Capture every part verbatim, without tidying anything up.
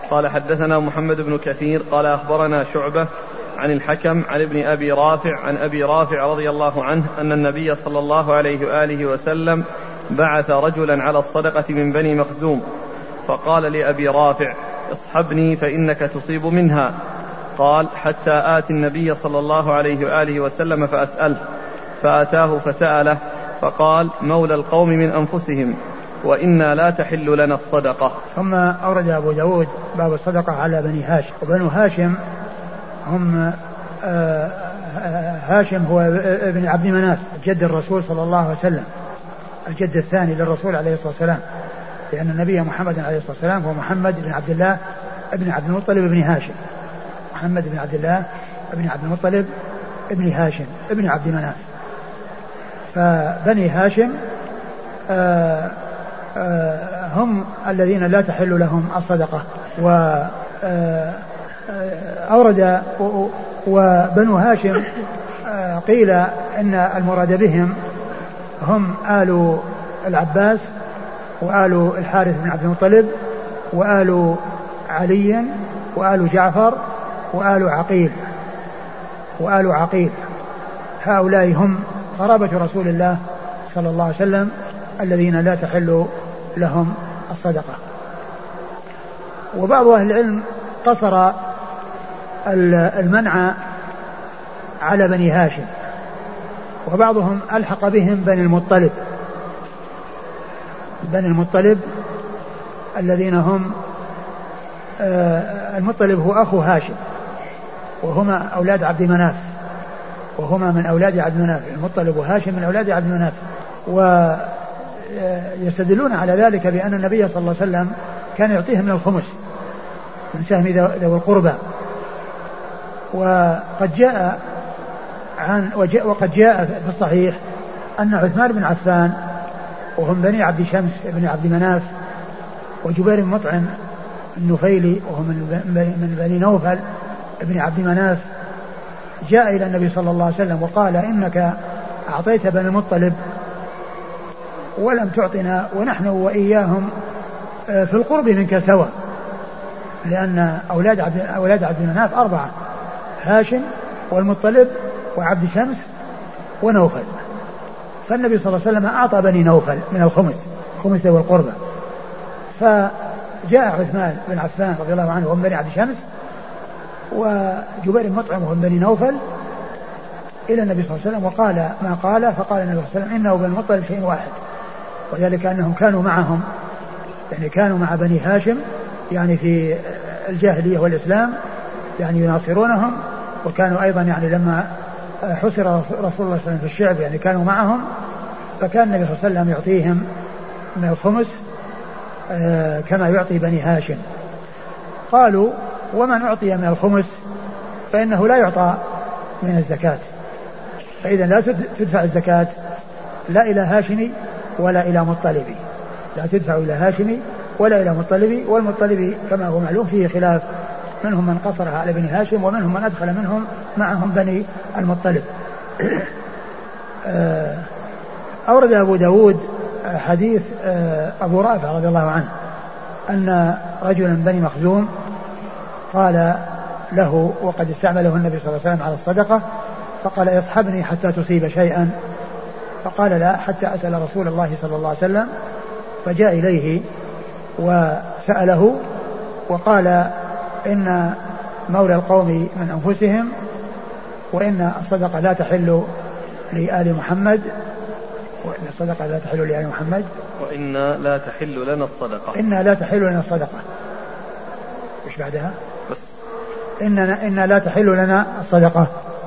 قال حدثنا محمد بن كثير قال أخبرنا شعبة عن الحكم عن ابن أبي رافع عن أبي رافع رضي الله عنه أن النبي صلى الله عليه وآله وسلم بعث رجلا على الصدقة من بني مخزوم فقال لأبي رافع اصحبني فإنك تصيب منها. قال حتى آتي النبي صلى الله عليه وآله وسلم فأسأله، فأتاه فسأله فقال مولى القوم من أنفسهم وإنا لا تحل لنا الصدقة. ثم أورد أبو داود باب الصدقة على بني هاشم. وبنو هاشم هم هاشم هو ابن عبد مناف جد الرسول صلى الله عليه وسلم، الجد الثاني للرسول عليه الصلاة والسلام، لأن النبي محمد عليه الصلاة والسلام هو محمد بن عبد الله ابن عبد المطلب ابن هاشم، محمد بن عبد الله ابن عبد المطلب ابن هاشم ابن عبد مناف. فبني هاشم آآ آآ هم الذين لا تحل لهم الصدقة. وأورد وبنو هاشم قيل إن المراد بهم هم آل العباس وآل الحارث بن عبد المطلب وآل علي وآل جعفر وآل عقيل وآل عقيل هؤلاء هم قرابة رسول الله صلى الله عليه وسلم الذين لا تحل لهم الصدقة. وبعض أهل العلم قصر المنع على بني هاشم، وبعضهم ألحق بهم بني المطلب بني المطلب الذين هم المطلب هو أخو هاشم وهما أولاد عبد مناف وهما من أولاد عبد مناف، المطلب وهاشم من أولاد عبد مناف. ويستدلون على ذلك بأن النبي صلى الله عليه وسلم كان يعطيهم من الخمس من سهم ذوي القربى. وقد جاء عن وقد جاء في الصحيح أن عثمان بن عفان وهم بني عبد شمس بن عبد مناف وجبير بن مطعم النفيلي وهم من بني نوفل بن عبد مناف جاء إلى النبي صلى الله عليه وسلم وقال إنك أعطيت بني المطلب ولم تعطنا ونحن وإياهم في القرب منك سوا، لأن أولاد عبد, أولاد عبد مناف أربعة، هاشم والمطلب وعبد شمس ونوفل. فالنبي صلى الله عليه وسلم أعطى بني نوفل من الخمس خمس ذوي القربى. فجاء عثمان بن عفان رضي الله عنه وهم بني عبد شمس وجبير بن مطعم وهم بني نوفل إلى النبي صلى الله عليه وسلم وقال ما قال. فقال النبي صلى الله عليه وسلم إنه بن المطلب شيء واحد، وذلك أنهم كانوا معهم، يعني كانوا مع بني هاشم يعني في الجاهلية والإسلام، يعني يناصرونهم، وكانوا أيضا يعني لما حصر رسول الله صلى الله عليه وسلم في الشعب يعني كانوا معهم، فكان النبي صلى الله عليه وسلم يعطيهم من الخمس كما يعطي بني هاشم. قالوا ومن أعطي من الخمس فإنه لا يعطى من الزكاة، فإذا لا تدفع الزكاة لا إلى هاشمي ولا إلى مطلبي، لا تدفع إلى هاشمي ولا إلى مطلبي. والمطلبي كما هو معلوم فيه خلاف، منهم من قصرها على بني هاشم ومنهم من أدخل منهم معهم بني المطلب. أورد أبو داود حديث أبو رافع رضي الله عنه أن رجلا بني مخزوم قال له وقد استعمله النبي صلى الله عليه وسلم على الصدقة، فقال اصحبني حتى تصيب شيئا، فقال لا حتى أسأل رسول الله صلى الله عليه وسلم. فجاء إليه وسأله وقال إن مولى القوم من أنفسهم وإن الصدقة لا تحل لآل محمد وإن الصدقة لا تحل لآل محمد وإنا لا تحل لنا الصدقة إنا لا تحل لنا الصدقة إيش بعدها بس إننا إنا لا تحل لنا الصدقة.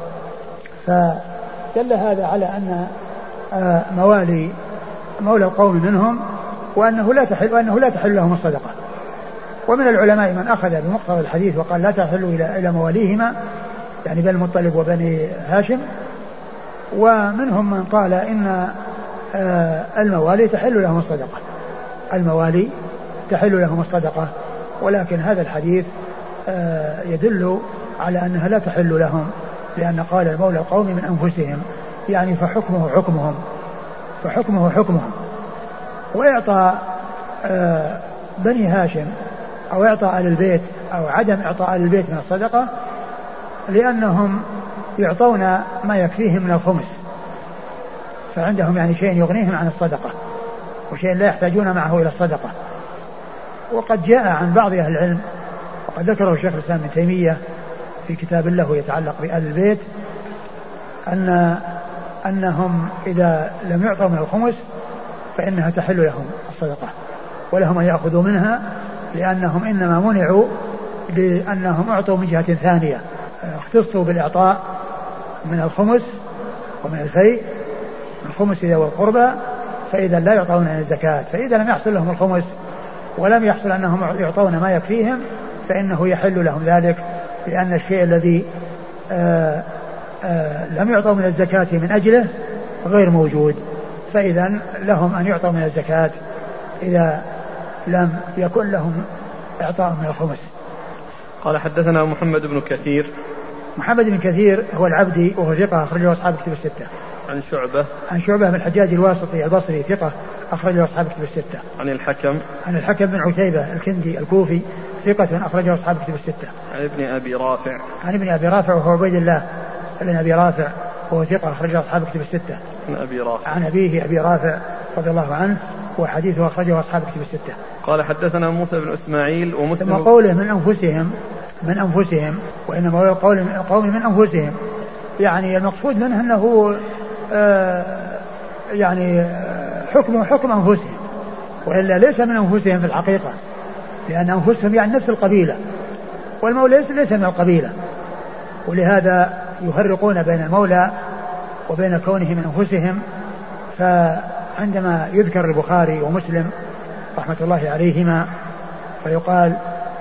فدل هذا على أن موالي مولى القوم منهم وأنه لا تحل وأنه لا تحل لهم الصدقة. ومن العلماء من أخذ بمقتضى الحديث وقال لا تحل إلى إلى مواليهما يعني بني المطلب وبني هاشم، ومنهم من قال إن الموالي تحل لهم الصدقة، الموالي تحل لهم الصدقة، ولكن هذا الحديث يدل على أنها لا تحل لهم، لأن قال المولى القوم من أنفسهم يعني فحكمه حكمهم فحكمه حكمهم. وإعطى بني هاشم أو إعطاء أهل البيت أو عدم إعطاء أهل البيت من الصدقة لأنهم يعطون ما يكفيهم من الخمس، فعندهم يعني شيء يغنيهم عن الصدقة وشيء لا يحتاجون معه إلى الصدقة. وقد جاء عن بعض أهل العلم وقد ذكره الشيخ الإسلام ابن تيمية في كتاب له يتعلق بأهل البيت أن أنهم إذا لم يعطوا من الخمس فإنها تحل لهم الصدقة ولهم أن يأخذوا منها، لأنهم إنما منعوا لأنهم أعطوا من جهة ثانية، اختصوا بالإعطاء من الخمس ومن الفيء، من الخمس إذا والقربى، فإذا لا يعطون عن الزكاة، فإذا لم يحصل لهم الخمس ولم يحصل أنهم يعطون ما يكفيهم فإنه يحل لهم ذلك، لأن الشيء الذي آآ آآ لم يعطوا من الزكاة من أجله غير موجود، فإذا لهم أن يعطوا من الزكاة إذا لم يكن لهم إعطاء من الخمس. قال حدثنا محمد بن كثير. محمد بن كثير هو العبدي وهو ثقة أخرجه أصحاب كتب الستة. عن شعبة. عن شعبة بن الحجاج الواسطي البصري ثقة أخرجه أصحاب كتب الستة. عن الحكم. عن الحكم بن عتيبة الكندي الكوفي ثقة أخرجه أصحاب كتب الستة. عن ابن أبي رافع. عن ابن أبي رافع وهو عبيد الله بن أبي رافع وهو ثقة أخرجه أصحاب كتب الستة. عن أبي رافع. عن أبيه أبي رافع رضي الله عنه وحديثه أخرجه أصحاب كتب الستة. قال حدثنا موسى بن إسماعيل ومسلم. ثم قوله من أنفسهم من أنفسهم وإنما هو قول قوم من أنفسهم، يعني المقصود منه أنه آه يعني حكم حكم أنفسهم، وإلا ليس من أنفسهم في الحقيقة، لأن أنفسهم يعني نفس القبيلة، والمولى ليس من القبيلة، ولهذا يفرقون بين المولى وبين كونه من أنفسهم. فعندما يذكر البخاري ومسلم رحمة الله عليهما فيقال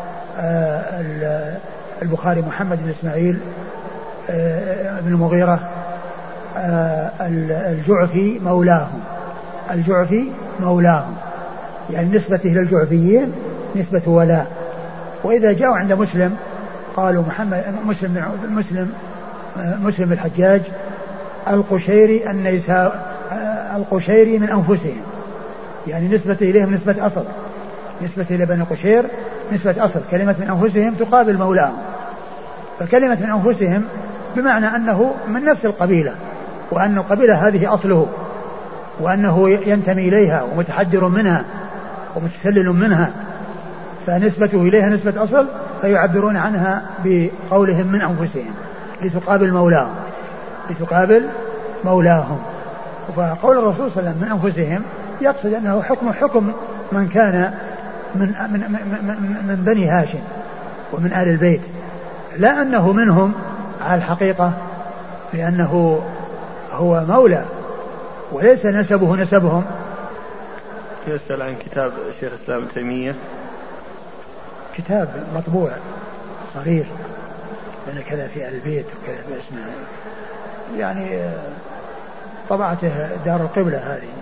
آه البخاري محمد بن إسماعيل آه بن المغيرة آه الجعفي مولاهم، الجعفي مولاهم يعني نسبته للجعفيين نسبة ولاء. وإذا جاءوا عند مسلم قالوا محمد مسلم مسلم مسلم الحجاج القشيري النيسا القشيري من أنفسهم، يعني نسبة إليهم نسبة أصل، نسبة إلى بني قشير نسبة أصل. كلمة من أنفسهم تقابل مولاهم، فكلمة من أنفسهم بمعنى أنه من نفس القبيلة، وأن القبيلة هذه أصله، وأنه ينتمي إليها ومتحدر منها ومتسلل منها، فنسبته إليها نسبة أصل، فيعبرون عنها بقولهم من أنفسهم لتقابل مولاهم لتقابل مولاهم. فقول الرسول صلى الله عليه وسلم من أنفسهم يقصد أنه حكم حكم من كان من, من, من, من بني هاشم ومن آل البيت، لا أنه منهم على الحقيقة، لأنه هو مولى وليس نسبه نسبهم. يسأل عن كتاب الشيخ الإسلام ابن تيمية، كتاب مطبوع صغير لأن كذا في آل البيت وكذا باسمه، يعني طبعته دار القبلة هذه.